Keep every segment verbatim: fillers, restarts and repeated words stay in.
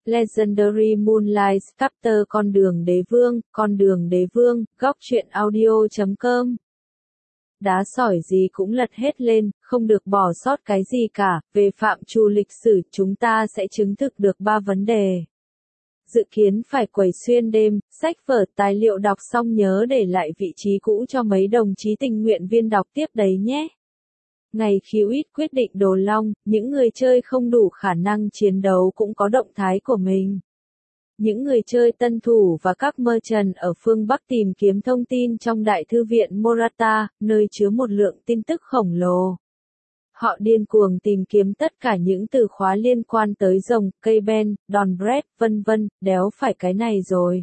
Legendary Moonlight Chapter Con đường đế vương, con đường đế vương, góc truyện audio chấm com. Đá sỏi gì cũng lật hết lên, không được bỏ sót cái gì cả, về phạm trù lịch sử chúng ta sẽ chứng thực được ba vấn đề. Dự kiến phải quẩy xuyên đêm, sách vở tài liệu đọc xong nhớ để lại vị trí cũ cho mấy đồng chí tình nguyện viên đọc tiếp đấy nhé. Ngày khi u i tê quyết định Đồ Long, những người chơi không đủ khả năng chiến đấu cũng có động thái của mình. Những người chơi tân thủ và các merchant ở phương Bắc tìm kiếm thông tin trong Đại thư viện Morata, nơi chứa một lượng tin tức khổng lồ. Họ điên cuồng tìm kiếm tất cả những từ khóa liên quan tới rồng, cây ben, đòn bread, vân vân, đéo phải cái này rồi.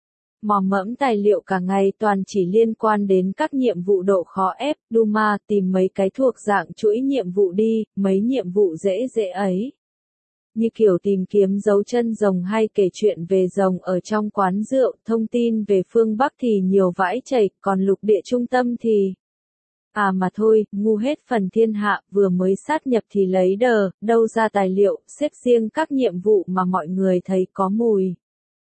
Mò mẫm tài liệu cả ngày toàn chỉ liên quan đến các nhiệm vụ độ khó ép, Duma, tìm mấy cái thuộc dạng chuỗi nhiệm vụ đi, mấy nhiệm vụ dễ dễ ấy. Như kiểu tìm kiếm dấu chân rồng hay kể chuyện về rồng ở trong quán rượu, thông tin về phương Bắc thì nhiều vãi chảy, còn lục địa trung tâm thì... À mà thôi, ngu hết phần thiên hạ, vừa mới sát nhập thì lấy đờ, đâu ra tài liệu, xếp riêng các nhiệm vụ mà mọi người thấy có mùi.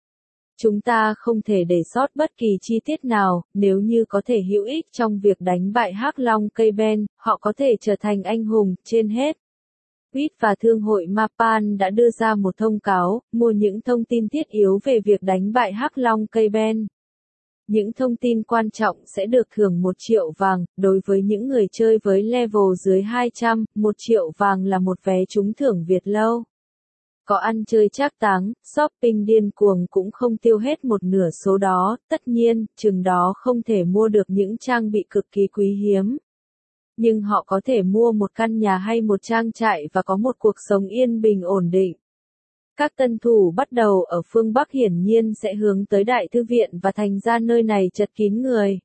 Chúng ta không thể để sót bất kỳ chi tiết nào, nếu như có thể hữu ích trong việc đánh bại Hắc Long cây ben, họ có thể trở thành anh hùng, trên hết. u i tê và Thương hội Mapan đã đưa ra một thông cáo, mua những thông tin thiết yếu về việc đánh bại Hắc Long cây ben. Những thông tin quan trọng sẽ được thưởng một triệu vàng, đối với những người chơi với level dưới hai trăm, một triệu vàng là một vé trúng thưởng Việt lâu. Có ăn chơi trác táng, shopping điên cuồng cũng không tiêu hết một nửa số đó, tất nhiên, chừng đó không thể mua được những trang bị cực kỳ quý hiếm. Nhưng họ có thể mua một căn nhà hay một trang trại và có một cuộc sống yên bình ổn định. Các tân thủ bắt đầu ở phương Bắc hiển nhiên sẽ hướng tới Đại thư viện và thành ra nơi này chật kín người.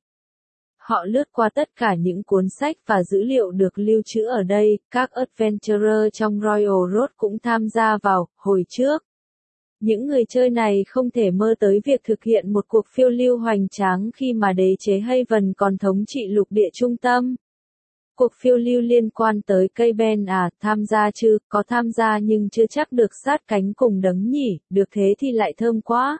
Họ lướt qua tất cả những cuốn sách và dữ liệu được lưu trữ ở đây, các adventurer trong Royal Road cũng tham gia vào, hồi trước. Những người chơi này không thể mơ tới việc thực hiện một cuộc phiêu lưu hoành tráng khi mà đế chế Haven còn thống trị lục địa trung tâm. Cuộc phiêu lưu liên quan tới cây ben à, tham gia chứ, có tham gia nhưng chưa chắc được sát cánh cùng đấng nhỉ, được thế thì lại thơm quá.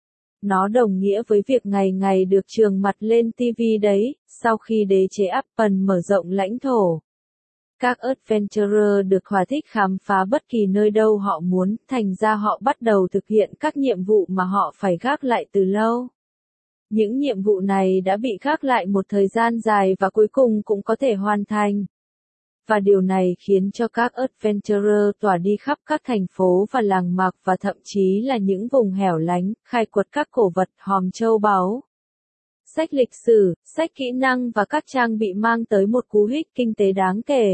Nó đồng nghĩa với việc ngày ngày được trường mặt lên ti vi đấy, sau khi đế chế Appen mở rộng lãnh thổ. Các adventurer được thỏa thích khám phá bất kỳ nơi đâu họ muốn, thành ra họ bắt đầu thực hiện các nhiệm vụ mà họ phải gác lại từ lâu. Những nhiệm vụ này đã bị gác lại một thời gian dài và cuối cùng cũng có thể hoàn thành. Và điều này khiến cho các adventurer tỏa đi khắp các thành phố và làng mạc và thậm chí là những vùng hẻo lánh, khai quật các cổ vật, hòm châu báu. Sách lịch sử, sách kỹ năng và các trang bị mang tới một cú hích kinh tế đáng kể.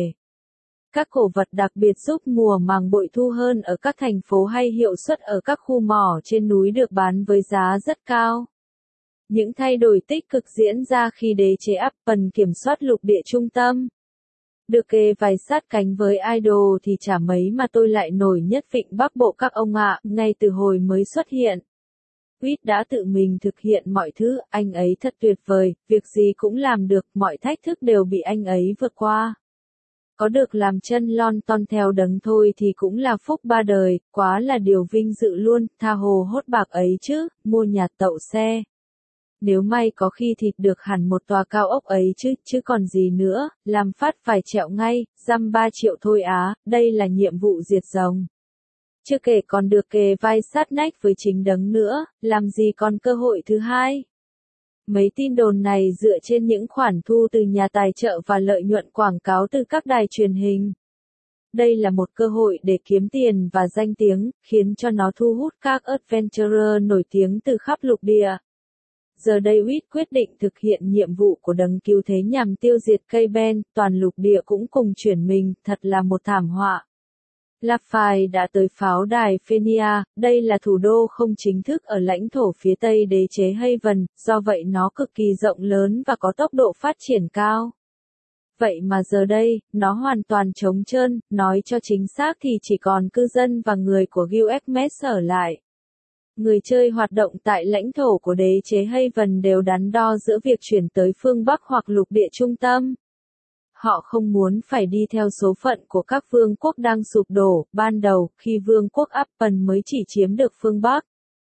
Các cổ vật đặc biệt giúp mùa màng bội thu hơn ở các thành phố hay hiệu suất ở các khu mỏ trên núi được bán với giá rất cao. Những thay đổi tích cực diễn ra khi đế chế Appen kiểm soát lục địa trung tâm. Được kê vai sát cánh với idol thì chả mấy mà tôi lại nổi nhất vịnh Bắc Bộ các ông ạ, ngay từ hồi mới xuất hiện. u i tê đã tự mình thực hiện mọi thứ, anh ấy thật tuyệt vời, việc gì cũng làm được, mọi thách thức đều bị anh ấy vượt qua. Có được làm chân lon ton theo đấng thôi thì cũng là phúc ba đời, quá là điều vinh dự luôn, tha hồ hốt bạc ấy chứ, mua nhà tậu xe. Nếu may có khi thịt được hẳn một tòa cao ốc ấy chứ, chứ còn gì nữa, làm phát phải trẹo ngay, dăm ba triệu thôi á, đây là nhiệm vụ diệt rồng. Chưa kể còn được kề vai sát nách với chính đấng nữa, làm gì còn cơ hội thứ hai. Mấy tin đồn này dựa trên những khoản thu từ nhà tài trợ và lợi nhuận quảng cáo từ các đài truyền hình. Đây là một cơ hội để kiếm tiền và danh tiếng, khiến cho nó thu hút các adventurer nổi tiếng từ khắp lục địa. Giờ đây u i tê quyết định thực hiện nhiệm vụ của đấng cứu thế nhằm tiêu diệt cây ben, toàn lục địa cũng cùng chuyển mình, thật là một thảm họa. Lafay đã tới pháo đài Phenia, đây là thủ đô không chính thức ở lãnh thổ phía tây đế chế Haven, do vậy nó cực kỳ rộng lớn và có tốc độ phát triển cao. Vậy mà giờ đây, nó hoàn toàn trống trơn, nói cho chính xác thì chỉ còn cư dân và người của Guildmess ở lại. Người chơi hoạt động tại lãnh thổ của đế chế Haven đều đắn đo giữa việc chuyển tới phương Bắc hoặc lục địa trung tâm. Họ không muốn phải đi theo số phận của các vương quốc đang sụp đổ. Ban đầu, khi vương quốc Appen mới chỉ chiếm được phương Bắc,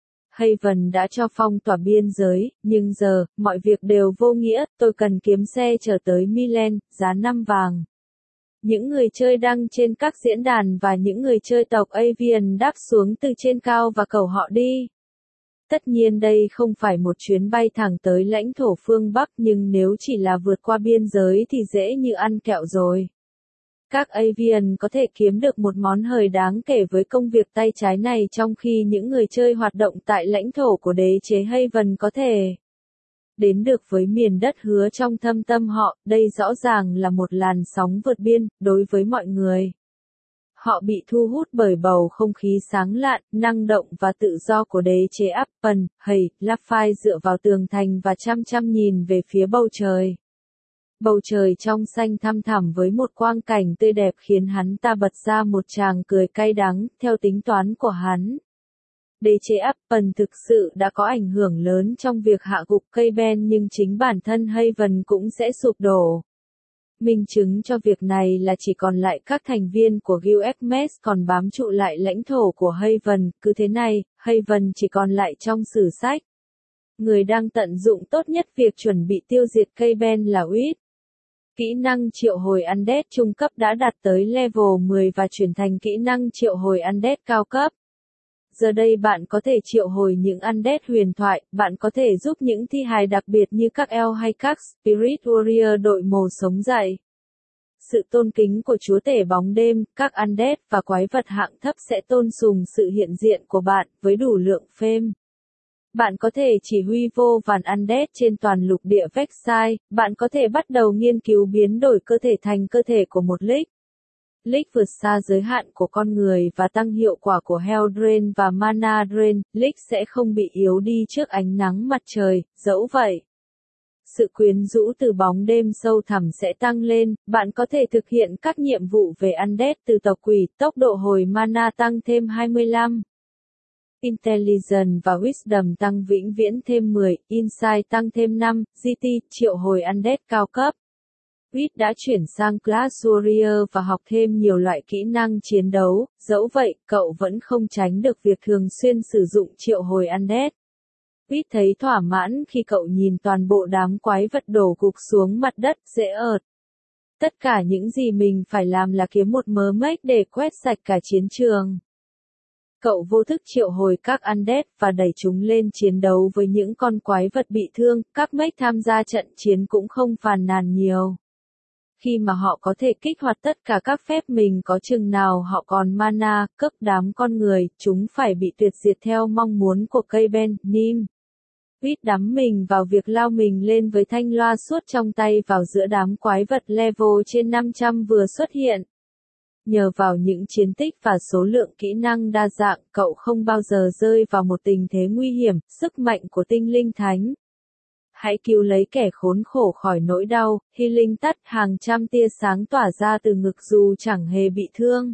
Haven đã cho phong tỏa biên giới, nhưng giờ, mọi việc đều vô nghĩa, tôi cần kiếm xe chở tới Milan, giá năm vàng. Những người chơi đăng trên các diễn đàn và những người chơi tộc Avian đáp xuống từ trên cao và cầu họ đi. Tất nhiên đây không phải một chuyến bay thẳng tới lãnh thổ phương Bắc, nhưng nếu chỉ là vượt qua biên giới thì dễ như ăn kẹo rồi. Các Avian có thể kiếm được một món hời đáng kể với công việc tay trái này, trong khi những người chơi hoạt động tại lãnh thổ của đế chế Haven có thể đến được với miền đất hứa trong thâm tâm họ. Đây rõ ràng là một làn sóng vượt biên, đối với mọi người. Họ bị thu hút bởi bầu không khí sáng lạn, năng động và tự do của đế chế Appen. Hay, Lafay dựa vào tường thành và chăm chăm nhìn về phía bầu trời. Bầu trời trong xanh thăm thẳm với một quang cảnh tươi đẹp khiến hắn ta bật ra một tràng cười cay đắng. Theo tính toán của hắn, đế chế Appen thực sự đã có ảnh hưởng lớn trong việc hạ gục cây ben, nhưng chính bản thân Haven cũng sẽ sụp đổ. Minh chứng cho việc này là chỉ còn lại các thành viên của Guild Hermes còn bám trụ lại lãnh thổ của Haven. Cứ thế này, Haven chỉ còn lại trong sử sách. Người đang tận dụng tốt nhất việc chuẩn bị tiêu diệt cây ben là Uýt. Kỹ năng triệu hồi Undead trung cấp đã đạt tới level mười và chuyển thành kỹ năng triệu hồi Undead cao cấp. Giờ đây bạn có thể triệu hồi những Undead huyền thoại, bạn có thể giúp những thi hài đặc biệt như các Elf hay các Spirit Warrior đội mồ sống dậy. Sự tôn kính của chúa tể bóng đêm, các Undead và quái vật hạng thấp sẽ tôn sùng sự hiện diện của bạn, với đủ lượng phêm. Bạn có thể chỉ huy vô vàn Undead trên toàn lục địa Vexai, bạn có thể bắt đầu nghiên cứu biến đổi cơ thể thành cơ thể của một Lich. Lich vượt xa giới hạn của con người và tăng hiệu quả của Health Drain và Mana Drain. Lich sẽ không bị yếu đi trước ánh nắng mặt trời, dẫu vậy, sự quyến rũ từ bóng đêm sâu thẳm sẽ tăng lên. Bạn có thể thực hiện các nhiệm vụ về Undead từ tộc quỷ, tốc độ hồi mana tăng thêm hai mươi lăm. Intelligence và Wisdom tăng vĩnh viễn thêm mười, Insight tăng thêm năm, giê tê, triệu hồi Undead cao cấp. Uýt đã chuyển sang Class Warrior và học thêm nhiều loại kỹ năng chiến đấu, dẫu vậy, cậu vẫn không tránh được việc thường xuyên sử dụng triệu hồi Undead. Uýt thấy thỏa mãn khi cậu nhìn toàn bộ đám quái vật đổ gục xuống mặt đất, dễ ợt. Tất cả những gì mình phải làm là kiếm một mớ mếch để quét sạch cả chiến trường. Cậu vô thức triệu hồi các Undead và đẩy chúng lên chiến đấu với những con quái vật bị thương, các mếch tham gia trận chiến cũng không phàn nàn nhiều. Khi mà họ có thể kích hoạt tất cả các phép mình có chừng nào họ còn mana, cấp đám con người, chúng phải bị tuyệt diệt theo mong muốn của cây ben, Nim. Uýt đắm mình vào việc lao mình lên với thanh loa suốt trong tay vào giữa đám quái vật level trên năm trăm vừa xuất hiện. Nhờ vào những chiến tích và số lượng kỹ năng đa dạng, cậu không bao giờ rơi vào một tình thế nguy hiểm. Sức mạnh của tinh linh thánh. Hãy cứu lấy kẻ khốn khổ khỏi nỗi đau. Healing tắt, hàng trăm tia sáng tỏa ra từ ngực dù chẳng hề bị thương.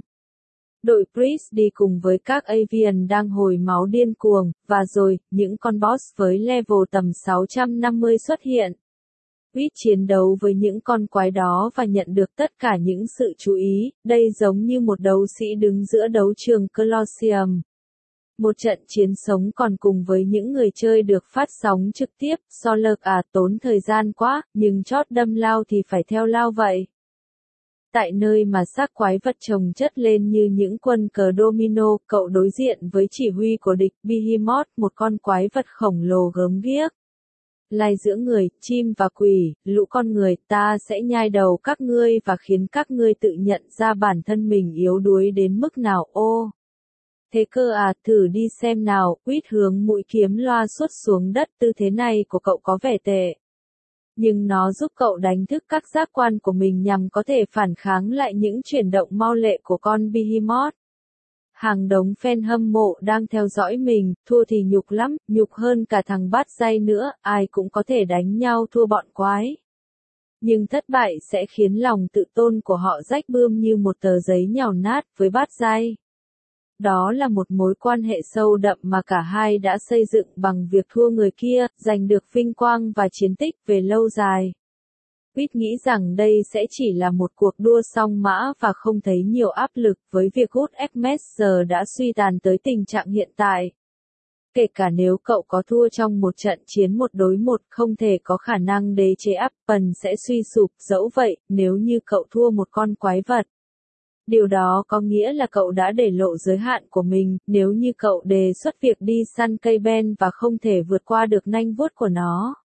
Đội Priest đi cùng với các Avian đang hồi máu điên cuồng, và rồi, những con boss với level tầm sáu trăm năm mươi xuất hiện. Uýt chiến đấu với những con quái đó và nhận được tất cả những sự chú ý. Đây giống như một đấu sĩ đứng giữa đấu trường Colosseum. Một trận chiến sống còn cùng với những người chơi được phát sóng trực tiếp. Solar à, tốn thời gian quá, nhưng chót đâm lao thì phải theo lao vậy. Tại nơi mà xác quái vật chồng chất lên như những quân cờ domino, cậu đối diện với chỉ huy của địch Behemoth, một con quái vật khổng lồ gớm ghiếc. Lai giữa người, chim và quỷ, lũ con người, ta sẽ nhai đầu các ngươi và khiến các ngươi tự nhận ra bản thân mình yếu đuối đến mức nào. Ô! Thế cơ à, thử đi xem nào. Uýt hướng mũi kiếm loa suốt xuống đất. Tư thế này của cậu có vẻ tệ, nhưng nó giúp cậu đánh thức các giác quan của mình nhằm có thể phản kháng lại những chuyển động mau lệ của con Behemoth. Hàng đống fan hâm mộ đang theo dõi mình, thua thì nhục lắm, nhục hơn cả thằng bát giai nữa, ai cũng có thể đánh nhau thua bọn quái. Nhưng thất bại sẽ khiến lòng tự tôn của họ rách bươm như một tờ giấy nhàu nát với bát giai. Đó là một mối quan hệ sâu đậm mà cả hai đã xây dựng bằng việc thua người kia, giành được vinh quang và chiến tích về lâu dài. Quýt nghĩ rằng đây sẽ chỉ là một cuộc đua song mã và không thấy nhiều áp lực với việc Good Hermes giờ đã suy tàn tới tình trạng hiện tại. Kể cả nếu cậu có thua trong một trận chiến một đối một, không thể có khả năng đế chế Apple sẽ suy sụp. Dẫu vậy, nếu như cậu thua một con quái vật, điều đó có nghĩa là cậu đã để lộ giới hạn của mình. Nếu như cậu đề xuất việc đi săn cây ben và không thể vượt qua được nanh vuốt của nó,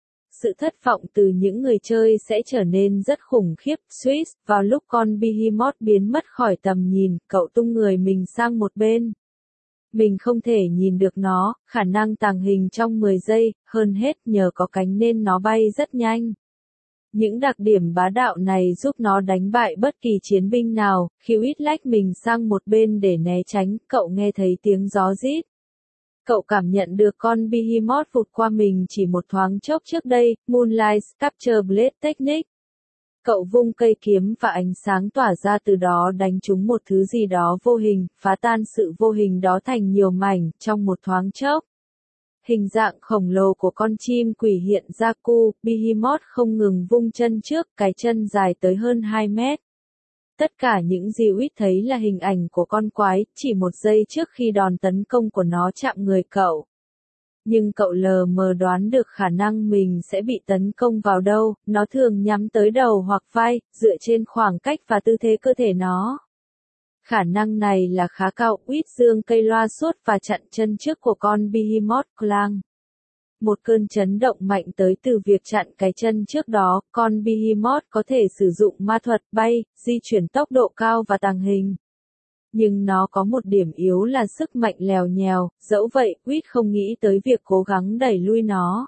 sự thất vọng từ những người chơi sẽ trở nên rất khủng khiếp. Swiss, vào lúc con Behemoth biến mất khỏi tầm nhìn, cậu tung người mình sang một bên. Mình không thể nhìn được nó, khả năng tàng hình trong mười giây, hơn hết nhờ có cánh nên nó bay rất nhanh. Những đặc điểm bá đạo này giúp nó đánh bại bất kỳ chiến binh nào. Khi Quýt lách mình sang một bên để né tránh, cậu nghe thấy tiếng gió rít. Cậu cảm nhận được con Behemoth vụt qua mình chỉ một thoáng chốc trước đây. Moonlight Capture Blade Technique. Cậu vung cây kiếm và ánh sáng tỏa ra từ đó đánh trúng một thứ gì đó vô hình, phá tan sự vô hình đó thành nhiều mảnh, trong một thoáng chốc. Hình dạng khổng lồ của con chim quỷ hiện ra. Cu, Behemoth không ngừng vung chân trước, cái chân dài tới hơn hai mét. Tất cả những gì Quýt thấy là hình ảnh của con quái, chỉ một giây trước khi đòn tấn công của nó chạm người cậu. Nhưng cậu lờ mờ đoán được khả năng mình sẽ bị tấn công vào đâu. Nó thường nhắm tới đầu hoặc vai, dựa trên khoảng cách và tư thế cơ thể nó. Khả năng này là khá cao. Quýt giương cây loa suốt và chặn chân trước của con Behemoth. Clang. Một cơn chấn động mạnh tới từ việc chặn cái chân trước đó. Con Behemoth có thể sử dụng ma thuật bay, di chuyển tốc độ cao và tàng hình. Nhưng nó có một điểm yếu là sức mạnh lèo nhèo. Dẫu vậy, Quýt không nghĩ tới việc cố gắng đẩy lui nó.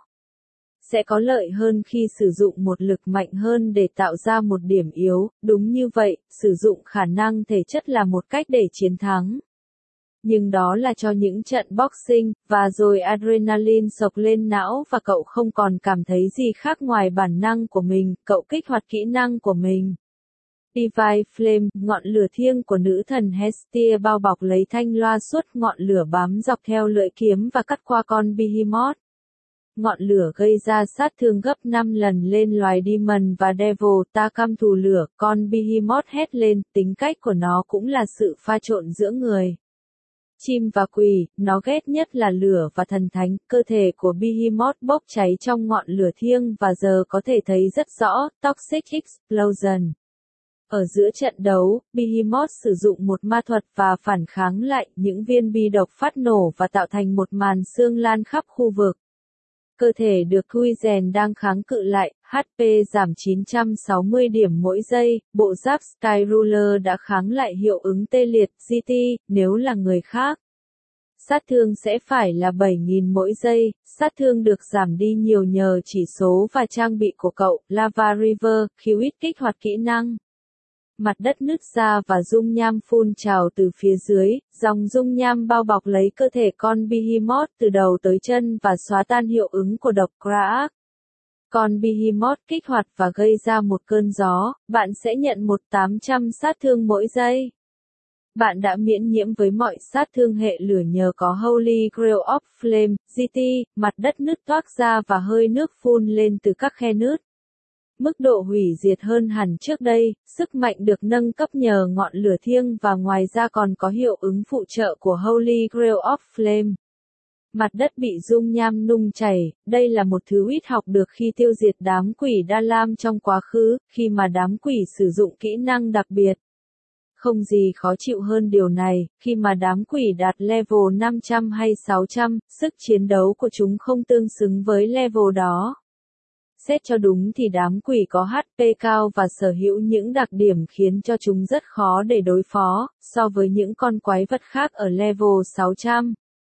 Sẽ có lợi hơn khi sử dụng một lực mạnh hơn để tạo ra một điểm yếu. Đúng như vậy, sử dụng khả năng thể chất là một cách để chiến thắng. Nhưng đó là cho những trận boxing, và rồi adrenaline sộc lên não và cậu không còn cảm thấy gì khác ngoài bản năng của mình. Cậu kích hoạt kỹ năng của mình. Divine Flame, ngọn lửa thiêng của nữ thần Hestia bao bọc lấy thanh loa suốt. Ngọn lửa bám dọc theo lưỡi kiếm và cắt qua con Behemoth. Ngọn lửa gây ra sát thương gấp năm lần lên loài Demon và Devil. Ta căm thù lửa. Con Behemoth hét lên. Tính cách của nó cũng là sự pha trộn giữa người, chim và quỷ. Nó ghét nhất là lửa và thần thánh. Cơ thể của Behemoth bốc cháy trong ngọn lửa thiêng và giờ có thể thấy rất rõ. Toxic Explosion. Ở giữa trận đấu, Behemoth sử dụng một ma thuật và phản kháng lại. Những viên bi độc phát nổ và tạo thành một màn sương lan khắp khu vực. Cơ thể được Quizen đang kháng cự lại. hát pê giảm chín trăm sáu mươi điểm mỗi giây. Bộ giáp Skyruler đã kháng lại hiệu ứng tê liệt. giê tê, nếu là người khác, sát thương sẽ phải là bảy nghìn mỗi giây. Sát thương được giảm đi nhiều nhờ chỉ số và trang bị của cậu. Lava River, khi Quýt kích hoạt kỹ năng. Mặt đất nứt ra và dung nham phun trào từ phía dưới. Dòng dung nham bao bọc lấy cơ thể con Behemoth từ đầu tới chân và xóa tan hiệu ứng của độc Kraak. Con Behemoth kích hoạt và gây ra một cơn gió. Bạn sẽ nhận một nghìn tám trăm sát thương mỗi giây. Bạn đã miễn nhiễm với mọi sát thương hệ lửa nhờ có Holy Grail of Flame. giê tê, mặt đất nứt toác ra và hơi nước phun lên từ các khe nứt. Mức độ hủy diệt hơn hẳn trước đây, sức mạnh được nâng cấp nhờ ngọn lửa thiêng và ngoài ra còn có hiệu ứng phụ trợ của Holy Grail of Flame. Mặt đất bị dung nham nung chảy. Đây là một thứ Quýt học được khi tiêu diệt đám quỷ Đa Lam trong quá khứ, khi mà đám quỷ sử dụng kỹ năng đặc biệt. Không gì khó chịu hơn điều này, khi mà đám quỷ đạt level năm trăm hay sáu trăm, sức chiến đấu của chúng không tương xứng với level đó. Xét cho đúng thì đám quỷ có hát pê cao và sở hữu những đặc điểm khiến cho chúng rất khó để đối phó, so với những con quái vật khác ở level sáu trăm.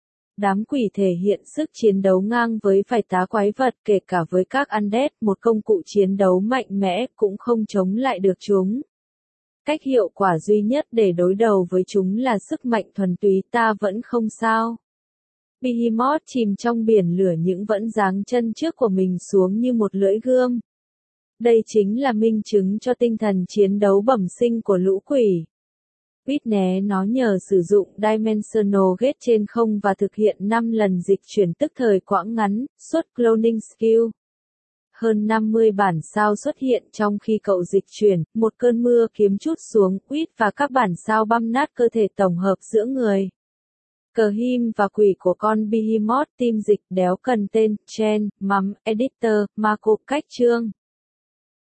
Đám quỷ thể hiện sức chiến đấu ngang với vài tá quái vật, kể cả với các undead, một công cụ chiến đấu mạnh mẽ, cũng không chống lại được chúng. Cách hiệu quả duy nhất để đối đầu với chúng là sức mạnh thuần túy. Ta vẫn không sao. Behemoth chìm trong biển lửa nhưng vẫn giáng chân trước của mình xuống như một lưỡi gươm. Đây chính là minh chứng cho tinh thần chiến đấu bẩm sinh của lũ quỷ. Quýt né nó nhờ sử dụng Dimensional Gate trên không và thực hiện năm lần dịch chuyển tức thời quãng ngắn, suốt cloning skill. hơn năm mươi bản sao xuất hiện trong khi cậu dịch chuyển, một cơn mưa kiếm trút xuống, quýt và các bản sao băm nát cơ thể tổng hợp giữa người. Cờ him và quỷ của con Behemoth, team dịch đéo cần tên, Chen, Mắm, Editor, Marco, cách chương.